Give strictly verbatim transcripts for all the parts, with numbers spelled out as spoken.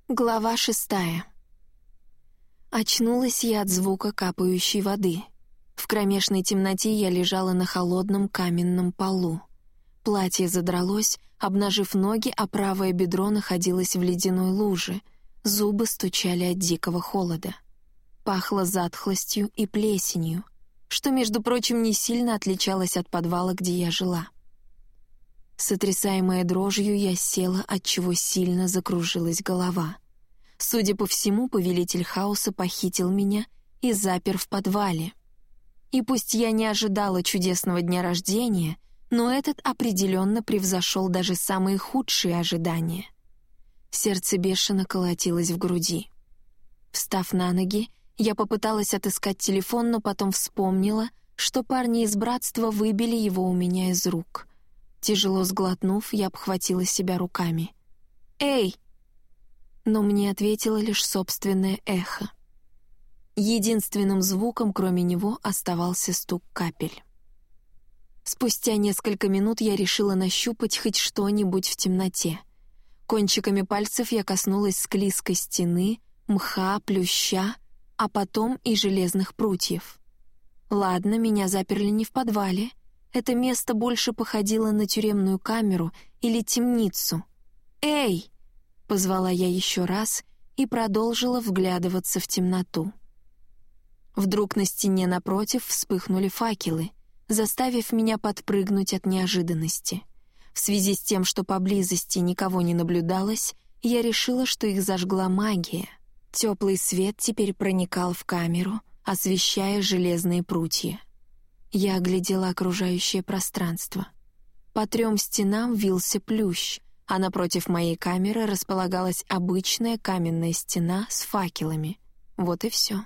Глава шестая. Очнулась я от звука капающей воды. В кромешной темноте я лежала на холодном каменном полу. Платье задралось, обнажив ноги, а правое бедро находилось в ледяной луже. Зубы стучали от дикого холода. Пахло затхлостью и плесенью, что, между прочим, не сильно отличалось от подвала, где я жила. Сотрясаемая дрожью, я села, отчего сильно закружилась голова. Судя по всему, повелитель хаоса похитил меня и запер в подвале. И пусть я не ожидала чудесного дня рождения, но этот определенно превзошел даже самые худшие ожидания. Сердце бешено колотилось в груди. Встав на ноги, я попыталась отыскать телефон, но потом вспомнила, что парни из братства выбили его у меня из рук. Тяжело сглотнув, я обхватила себя руками. «Эй!» Но мне ответило лишь собственное эхо. Единственным звуком, кроме него, оставался стук капель. Спустя несколько минут я решила нащупать хоть что-нибудь в темноте. Кончиками пальцев я коснулась склизкой стены, мха, плюща, а потом и железных прутьев. Ладно, меня заперли не в подвале. Это место больше походило на тюремную камеру или темницу. «Эй!» — позвала я еще раз и продолжила вглядываться в темноту. Вдруг на стене напротив вспыхнули факелы, заставив меня подпрыгнуть от неожиданности. В связи с тем, что поблизости никого не наблюдалось, я решила, что их зажгла магия. Теплый свет теперь проникал в камеру, освещая железные прутья. Я оглядела окружающее пространство. По трем стенам вился плющ, а напротив моей камеры располагалась обычная каменная стена с факелами. Вот и все.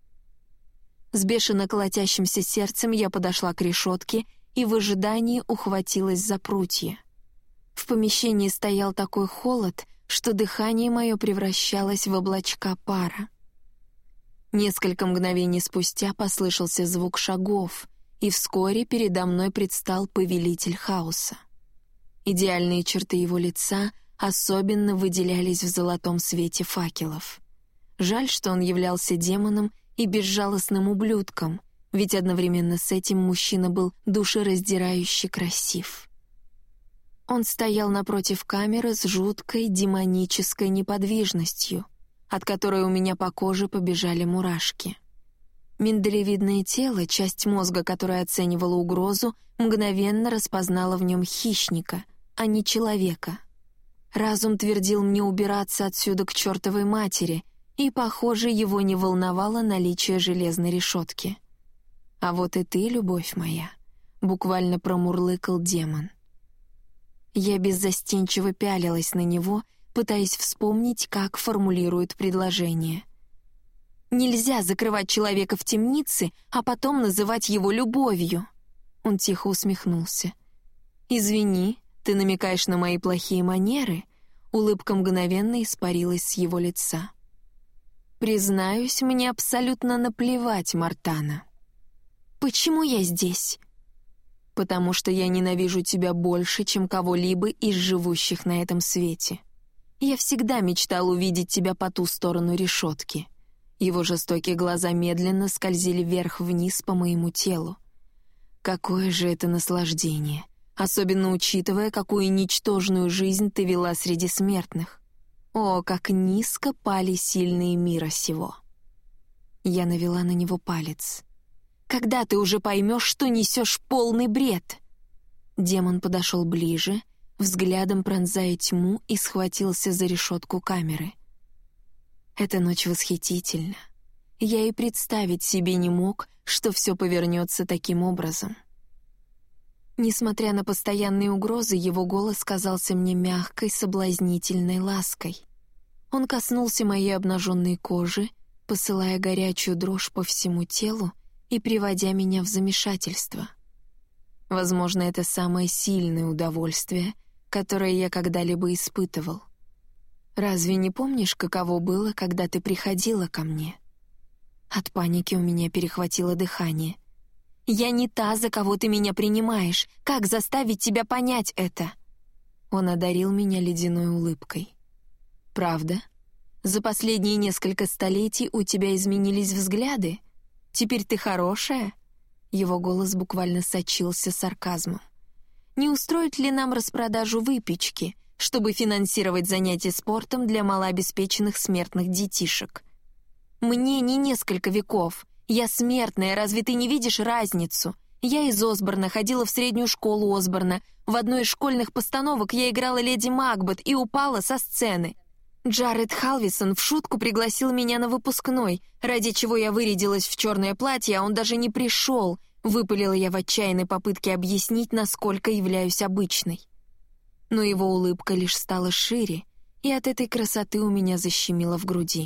С бешено колотящимся сердцем я подошла к решетке и в ожидании ухватилась за прутья. В помещении стоял такой холод, что дыхание мое превращалось в облачка пара. Несколько мгновений спустя послышался звук шагов, и вскоре передо мной предстал повелитель хаоса. Идеальные черты его лица особенно выделялись в золотом свете факелов. Жаль, что он являлся демоном и безжалостным ублюдком, ведь одновременно с этим мужчина был душераздирающе красив. Он стоял напротив камеры с жуткой демонической неподвижностью, от которой у меня по коже побежали мурашки. Миндалевидное тело, часть мозга, которая оценивала угрозу, мгновенно распознала в нем хищника, а не человека. Разум твердил мне убираться отсюда к чертовой матери, и, похоже, его не волновало наличие железной решетки. «А вот и ты, любовь моя», — буквально промурлыкал демон. Я беззастенчиво пялилась на него, пытаясь вспомнить, как формулирует предложение. «Нельзя закрывать человека в темнице, а потом называть его любовью». Он тихо усмехнулся. «Извини, ты намекаешь на мои плохие манеры?» Улыбка мгновенно испарилась с его лица. «Признаюсь, мне абсолютно наплевать, Мартана». «Почему я здесь?» «Потому что я ненавижу тебя больше, чем кого-либо из живущих на этом свете. Я всегда мечтал увидеть тебя по ту сторону решетки». Его жестокие глаза медленно скользили вверх-вниз по моему телу. Какое же это наслаждение, особенно учитывая, какую ничтожную жизнь ты вела среди смертных. О, как низко пали сильные мира сего. Я навела на него палец. «Когда ты уже поймешь, что несешь полный бред?» Демон подошел ближе, взглядом пронзая тьму, и схватился за решетку камеры. Эта ночь восхитительна. Я и представить себе не мог, что все повернется таким образом. Несмотря на постоянные угрозы, его голос казался мне мягкой, соблазнительной лаской. Он коснулся моей обнаженной кожи, посылая горячую дрожь по всему телу и приводя меня в замешательство. Возможно, это самое сильное удовольствие, которое я когда-либо испытывал. Разве не помнишь, каково было, когда ты приходила ко мне? От паники у меня перехватило дыхание. «Я не та, за кого ты меня принимаешь. Как заставить тебя понять это?» Он одарил меня ледяной улыбкой. «Правда? За последние несколько столетий у тебя изменились взгляды? Теперь ты хорошая?» Его голос буквально сочился сарказмом. «Не устроить ли нам распродажу выпечки, чтобы финансировать занятия спортом для малообеспеченных смертных детишек? Мне не несколько веков. Я смертная, разве ты не видишь разницу? Я из Осборна, ходила в среднюю школу Осборна. В одной из школьных постановок я играла леди Макбет и упала со сцены. Джаред Халвисон в шутку пригласил меня на выпускной, ради чего я вырядилась в черное платье, а он даже не пришел. Выпалила я в отчаянной попытке объяснить, насколько являюсь обычной. Но его улыбка лишь стала шире, и от этой красоты у меня защемило в груди.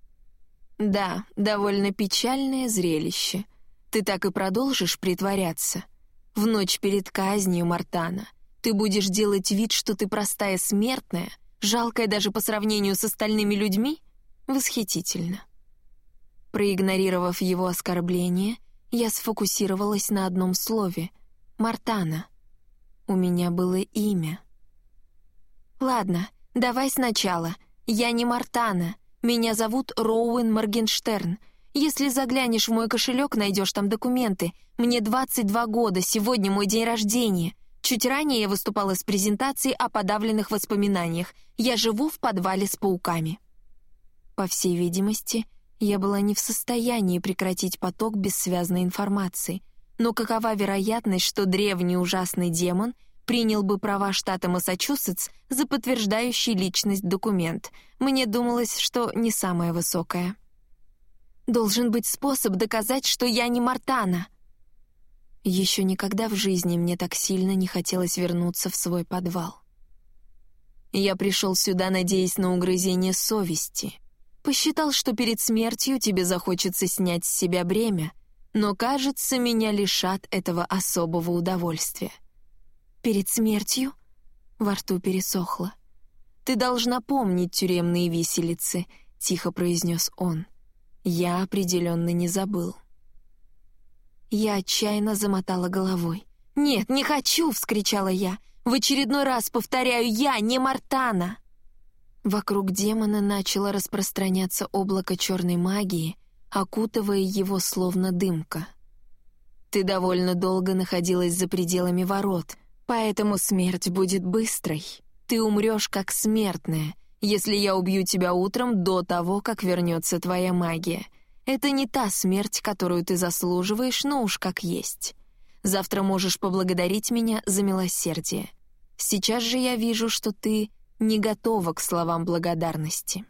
«Да, довольно печальное зрелище. Ты так и продолжишь притворяться? В ночь перед казнью, Мартана, ты будешь делать вид, что ты простая смертная, жалкая даже по сравнению с остальными людьми? Восхитительно». Проигнорировав его оскорбление, я сфокусировалась на одном слове — Мартана. У меня было имя. «Ладно, давай сначала. Я не Мартана. Меня зовут Роуэн Моргенштерн. Если заглянешь в мой кошелек, найдешь там документы. Мне двадцать два года, сегодня мой день рождения. Чуть ранее я выступала с презентацией о подавленных воспоминаниях. Я живу в подвале с пауками». По всей видимости, я была не в состоянии прекратить поток бессвязной информации. Но какова вероятность, что древний ужасный демон принял бы права штата Массачусетс за подтверждающий личность документ? Мне думалось, что не самая высокая. Должен быть способ доказать, что я не Мартана. Еще никогда в жизни мне так сильно не хотелось вернуться в свой подвал. Я пришел сюда, надеясь на угрызение совести. Посчитал, что перед смертью тебе захочется снять с себя бремя, но, кажется, меня лишат этого особого удовольствия. «Перед смертью?» Во рту пересохло. «Ты должна помнить тюремные виселицы», — тихо произнес он. Я определенно не забыл. Я отчаянно замотала головой. «Нет, не хочу!» — вскричала я. «В очередной раз повторяю, я не Мартана!» Вокруг демона начало распространяться облако черной магии, окутывая его словно дымка. «Ты довольно долго находилась за пределами ворот, поэтому смерть будет быстрой. Ты умрешь как смертная, если я убью тебя утром до того, как вернется твоя магия. Это не та смерть, которую ты заслуживаешь, но уж как есть. Завтра можешь поблагодарить меня за милосердие. Сейчас же я вижу, что ты не готова к словам благодарности».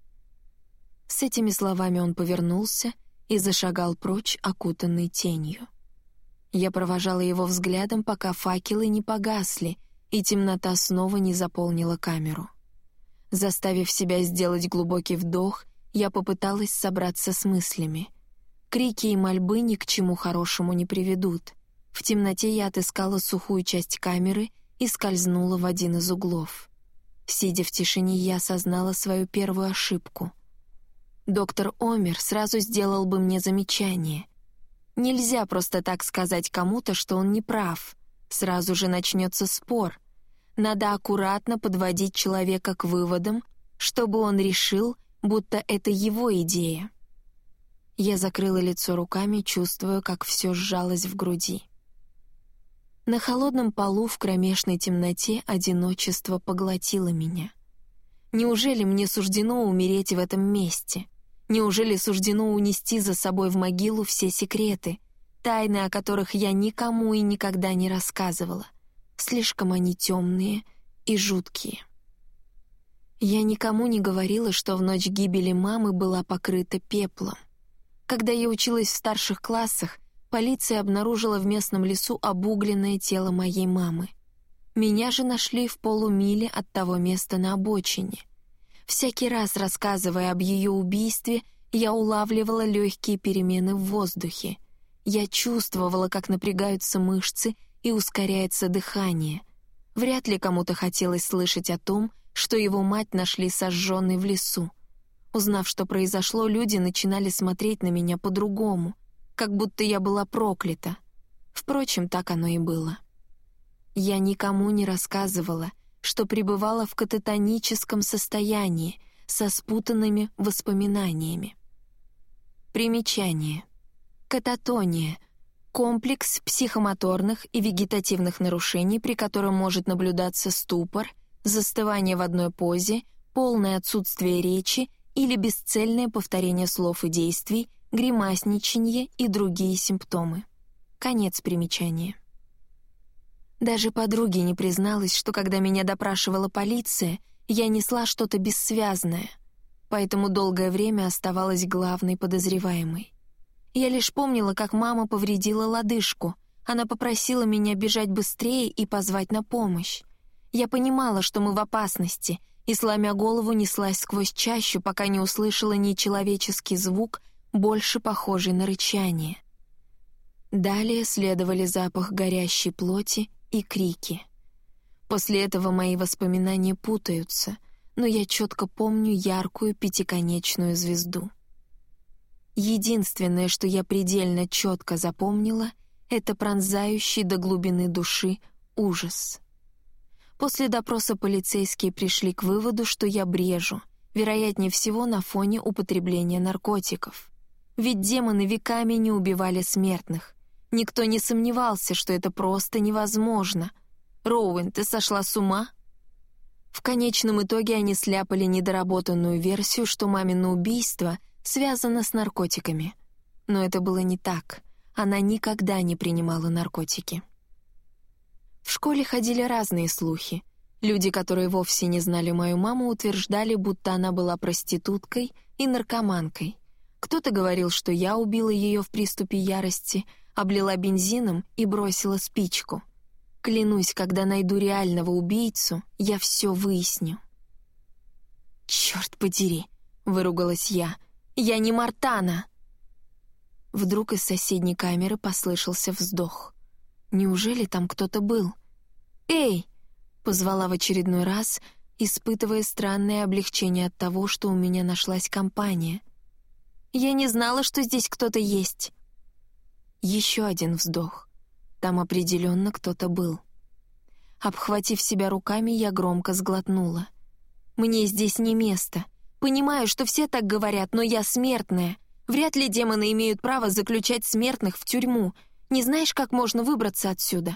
С этими словами он повернулся и зашагал прочь, окутанный тенью. Я провожала его взглядом, пока факелы не погасли, и темнота снова не заполнила камеру. Заставив себя сделать глубокий вдох, я попыталась собраться с мыслями. Крики и мольбы ни к чему хорошему не приведут. В темноте я отыскала сухую часть камеры и скользнула в один из углов. Сидя в тишине, я осознала свою первую ошибку. Доктор Омер сразу сделал бы мне замечание. Нельзя просто так сказать кому-то, что он не прав. Сразу же начнется спор. Надо аккуратно подводить человека к выводам, чтобы он решил, будто это его идея. Я закрыла лицо руками, чувствуя, как все сжалось в груди. На холодном полу в кромешной темноте одиночество поглотило меня. Неужели мне суждено умереть в этом месте? Неужели суждено унести за собой в могилу все секреты, тайны, о которых я никому и никогда не рассказывала? Слишком они темные и жуткие. Я никому не говорила, что в ночь гибели мамы была покрыта пеплом. Когда я училась в старших классах, полиция обнаружила в местном лесу обугленное тело моей мамы. Меня же нашли в полумиле от того места на обочине. Всякий раз, рассказывая об ее убийстве, я улавливала легкие перемены в воздухе. Я чувствовала, как напрягаются мышцы и ускоряется дыхание. Вряд ли кому-то хотелось слышать о том, что его мать нашли сожженной в лесу. Узнав, что произошло, люди начинали смотреть на меня по-другому, как будто я была проклята. Впрочем, так оно и было. Я никому не рассказывала, что пребывала в кататоническом состоянии, со спутанными воспоминаниями. Примечание. Кататония — комплекс психомоторных и вегетативных нарушений, при котором может наблюдаться ступор, застывание в одной позе, полное отсутствие речи или бесцельное повторение слов и действий, гримасничанье и другие симптомы. Конец примечания. Даже подруге не призналась, что когда меня допрашивала полиция, я несла что-то бессвязное, поэтому долгое время оставалась главной подозреваемой. Я лишь помнила, как мама повредила лодыжку. Она попросила меня бежать быстрее и позвать на помощь. Я понимала, что мы в опасности, и, сломя голову, неслась сквозь чащу, пока не услышала нечеловеческий звук, больше похожий на рычание. Далее следовали запах горящей плоти и крики. После этого мои воспоминания путаются, но я четко помню яркую пятиконечную звезду. Единственное, что я предельно четко запомнила, это пронзающий до глубины души ужас. После допроса полицейские пришли к выводу, что я брежу, вероятнее всего на фоне употребления наркотиков. Ведь демоны веками не убивали смертных. Никто не сомневался, что это просто невозможно. «Роуэн, ты сошла с ума?» В конечном итоге они сляпали недоработанную версию, что мамино убийство связано с наркотиками. Но это было не так. Она никогда не принимала наркотики. В школе ходили разные слухи. Люди, которые вовсе не знали мою маму, утверждали, будто она была проституткой и наркоманкой. Кто-то говорил, что я убила ее в приступе ярости, облила бензином и бросила спичку. Клянусь, когда найду реального убийцу, я все выясню. «Черт подери!» — выругалась я. «Я не Мортана!» Вдруг из соседней камеры послышался вздох. Неужели там кто-то был? «Эй!» — позвала в очередной раз, испытывая странное облегчение от того, что у меня нашлась компания. «Я не знала, что здесь кто-то есть». Еще один вздох. Там определенно кто-то был. Обхватив себя руками, я громко сглотнула. «Мне здесь не место. Понимаю, что все так говорят, но я смертная. Вряд ли демоны имеют право заключать смертных в тюрьму. Не знаешь, как можно выбраться отсюда?»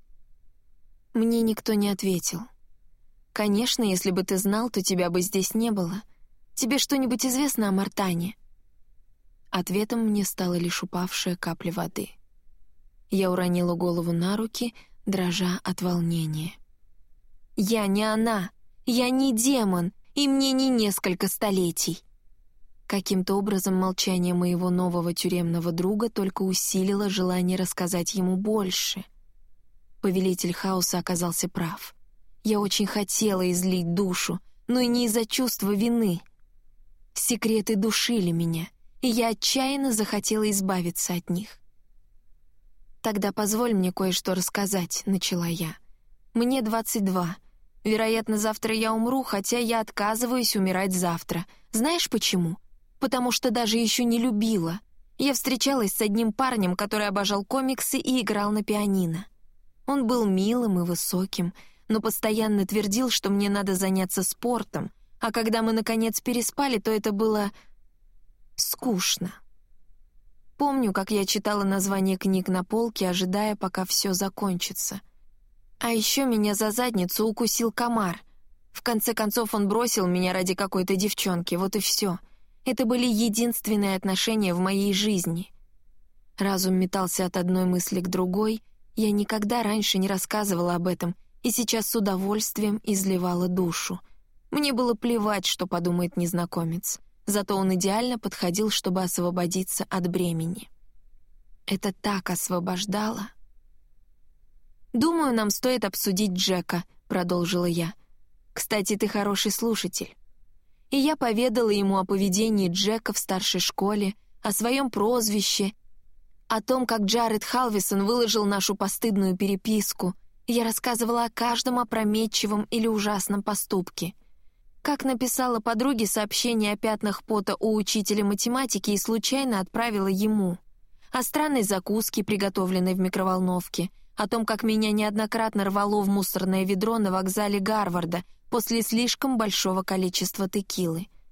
Мне никто не ответил. «Конечно, если бы ты знал, то тебя бы здесь не было. Тебе что-нибудь известно о Мортане?» Ответом мне стала лишь упавшая капля воды. Я уронила голову на руки, дрожа от волнения. «Я не она! Я не демон, и мне не несколько столетий!» Каким-то образом молчание моего нового тюремного друга только усилило желание рассказать ему больше. Повелитель хаоса оказался прав. Я очень хотела излить душу, но и не из-за чувства вины. Секреты душили меня, и я отчаянно захотела избавиться от них. «Тогда позволь мне кое-что рассказать», — начала я. «Мне двадцать два. Вероятно, завтра я умру, хотя я отказываюсь умирать завтра. Знаешь почему? Потому что даже еще не любила. Я встречалась с одним парнем, который обожал комиксы и играл на пианино. Он был милым и высоким, но постоянно твердил, что мне надо заняться спортом, а когда мы, наконец, переспали, то это было скучно. Помню, как я читала названия книг на полке, ожидая, пока все закончится. А еще меня за задницу укусил комар. В конце концов, он бросил меня ради какой-то девчонки, вот и все. Это были единственные отношения в моей жизни. Разум метался от одной мысли к другой. Я никогда раньше не рассказывала об этом, и сейчас с удовольствием изливала душу. Мне было плевать, что подумает незнакомец. Зато он идеально подходил, чтобы освободиться от бремени. Это так освобождало. «Думаю, нам стоит обсудить Джека», — продолжила я. «Кстати, ты хороший слушатель». И я поведала ему о поведении Джека в старшей школе, о своем прозвище, о том, как Джаред Халвисон выложил нашу постыдную переписку. Я рассказывала о каждом опрометчивом или ужасном поступке. Как написала подруге сообщение о пятнах пота у учителя математики и случайно отправила ему. О странной закуске, приготовленной в микроволновке, о том, как меня неоднократно рвало в мусорное ведро на вокзале Гарварда после слишком большого количества текилы.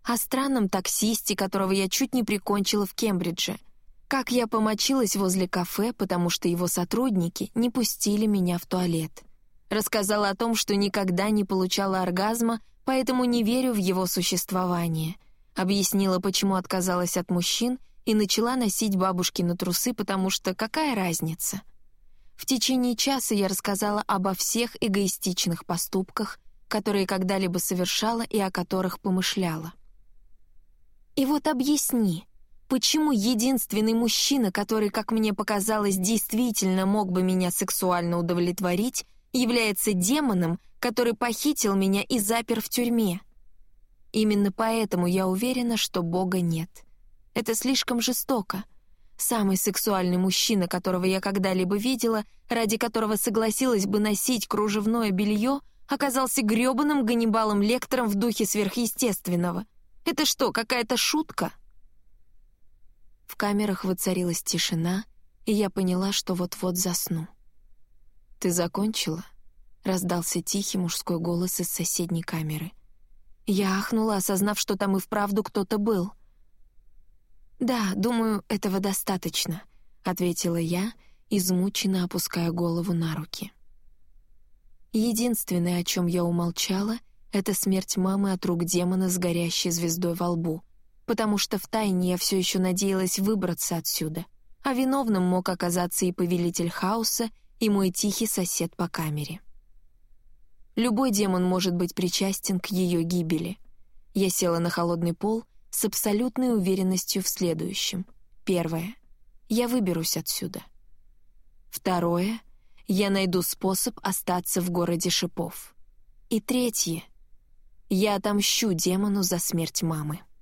о странном таксисте, которого я чуть не прикончила в Кембридже, как я помочилась возле кафе, потому что его сотрудники не пустили меня в туалет. Рассказала о том, что никогда не получала оргазма, поэтому не верю в его существование. Объяснила, почему отказалась от мужчин и начала носить бабушкины трусы, потому что какая разница? В течение часа я рассказала обо всех эгоистичных поступках, которые когда-либо совершала и о которых помышляла. И вот объясни, почему единственный мужчина, который, как мне показалось, действительно мог бы меня сексуально удовлетворить, является демоном, который похитил меня и запер в тюрьме? Именно поэтому я уверена, что Бога нет. Это слишком жестоко. Самый сексуальный мужчина, которого я когда-либо видела, ради которого согласилась бы носить кружевное белье, оказался грёбаным Ганнибалом Лектором в духе сверхъестественного. Это что, какая-то шутка? В камерах воцарилась тишина, и я поняла, что вот-вот засну. «Ты закончила?» — раздался тихий мужской голос из соседней камеры. Я ахнула, осознав, что там и вправду кто-то был. «Да, думаю, этого достаточно», — ответила я, измученно опуская голову на руки. Единственное, о чем я умолчала, это смерть мамы от рук демона с горящей звездой во лбу, потому что втайне я все еще надеялась выбраться отсюда, а виновным мог оказаться и повелитель хаоса, и мой тихий сосед по камере. Любой демон может быть причастен к ее гибели. Я села на холодный пол с абсолютной уверенностью в следующем. Первое. Я выберусь отсюда. Второе. Я найду способ остаться в городе шипов. И третье. Я отомщу демону за смерть мамы.